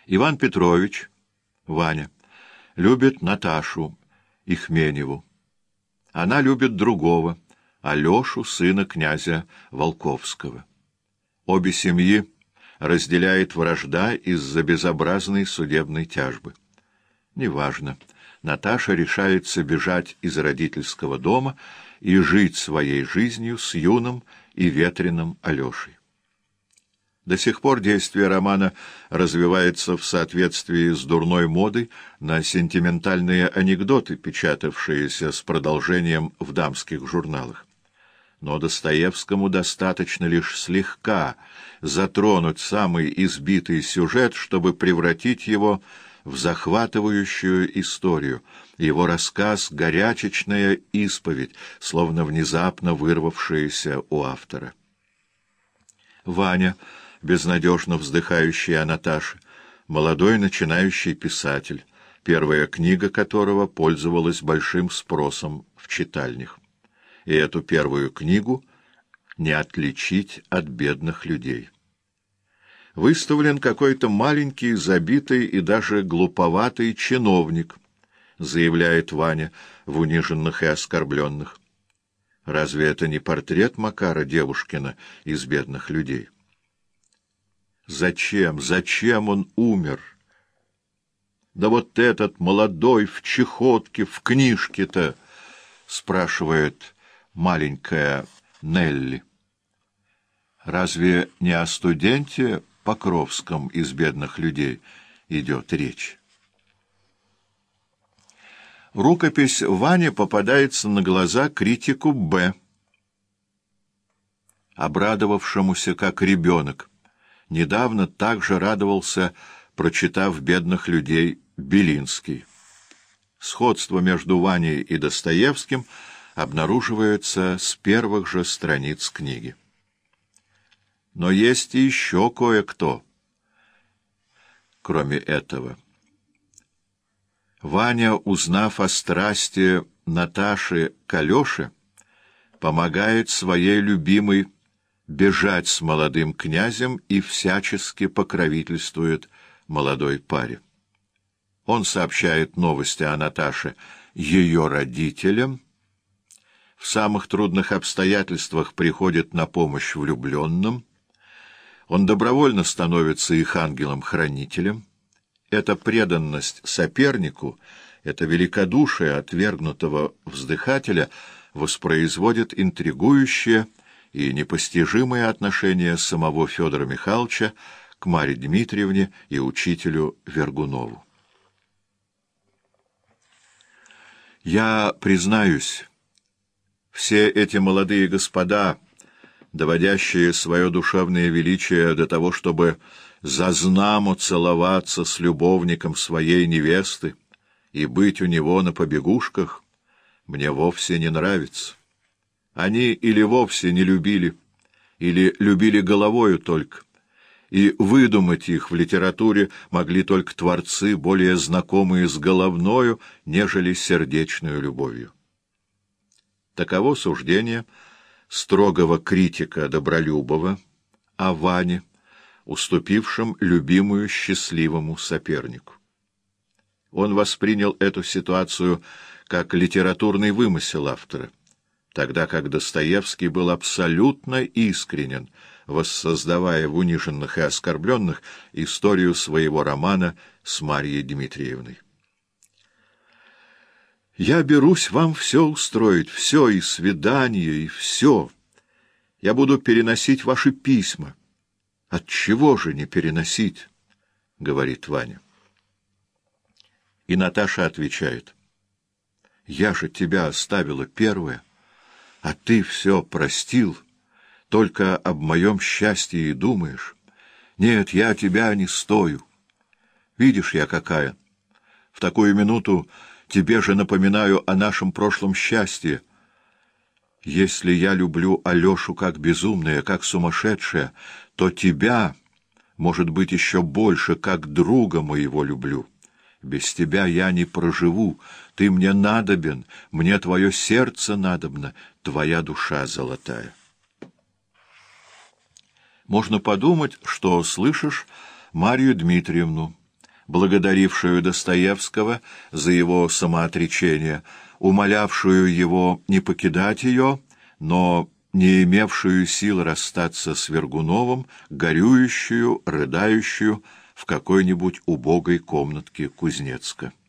Иван Петрович, Ваня, любит Наташу Ихменеву. Она любит другого, Алешу, сына князя Волковского. Обе семьи разделяет вражда из-за безобразной судебной тяжбы. Неважно, Наташа решается бежать из родительского дома и жить своей жизнью с юным и ветреным Алешей. До сих пор действие романа развивается в соответствии с дурной модой на сентиментальные анекдоты, печатавшиеся с продолжением в дамских журналах. Но Достоевскому достаточно лишь слегка затронуть самый избитый сюжет, чтобы превратить его в захватывающую историю. Его рассказ — горячечная исповедь, словно внезапно вырвавшаяся у автора. Ваня, безнадежно вздыхающий о Наташе, молодой начинающий писатель, первая книга которого пользовалась большим спросом в читальнях. И эту первую книгу не отличить от бедных людей. Выставлен какой-то маленький, забитый и даже глуповатый чиновник, заявляет Ваня в «Униженных и оскорбленных». Разве это не портрет Макара Девушкина из бедных людей? Зачем он умер? Да вот этот молодой в чехотке, в книжке-то, спрашивает маленькая Нелли. Разве не о студенте Покровском из бедных людей идет речь? Рукопись Вани попадается на глаза критику Б., обрадовавшемуся как ребенок. Недавно также радовался, прочитав «Бедных людей», Белинский. Сходство между Ваней и Достоевским обнаруживается с первых же страниц книги. Но есть и еще кое-кто, кроме этого. Ваня, узнав о страсти Наташи к Алёше, помогает своей любимой бежать с молодым князем и всячески покровительствует молодой паре. Он сообщает новости о Наташе ее родителям, в самых трудных обстоятельствах приходит на помощь влюбленным, он добровольно становится их ангелом-хранителем. Эта преданность сопернику, это великодушие отвергнутого вздыхателя воспроизводит интригующее и непостижимое отношение самого Федора Михайловича к Марье Дмитриевне и учителю Вергунову. Я признаюсь, все эти молодые господа, доводящие свое душевное величие до того, чтобы зазнамо целоваться с любовником своей невесты и быть у него на побегушках, мне вовсе не нравится. Они или вовсе не любили, или любили головою только, и выдумать их в литературе могли только творцы, более знакомые с головною, нежели сердечную любовью. Таково суждение строгого критика Добролюбова о Ване, уступившем любимую счастливому сопернику. Он воспринял эту ситуацию как литературный вымысел автора, тогда как Достоевский был абсолютно искренен, воссоздавая в «Униженных и оскорбленных» историю своего романа с Марьей Дмитриевной. «Я берусь вам все устроить, все, и свидание, и все. Я буду переносить ваши письма». «Отчего же не переносить?» — говорит Ваня. И Наташа отвечает: «Я же тебя оставила первая, а ты все простил, только об моем счастье и думаешь. Нет, я тебя не стою. Видишь, я какая. В такую минуту тебе же напоминаю о нашем прошлом счастье. Если я люблю Алешу как безумная, как сумасшедшая, то тебя, может быть, еще больше, как друга моего люблю. Без тебя я не проживу, ты мне надобен, мне твое сердце надобно, твоя душа золотая». Можно подумать, что слышишь Марью Дмитриевну, благодарившую Достоевского за его самоотречение, умолявшую его не покидать ее, но не имевшую сил расстаться с Вергуновым, горюющую, рыдающую в какой-нибудь убогой комнатке Кузнецка.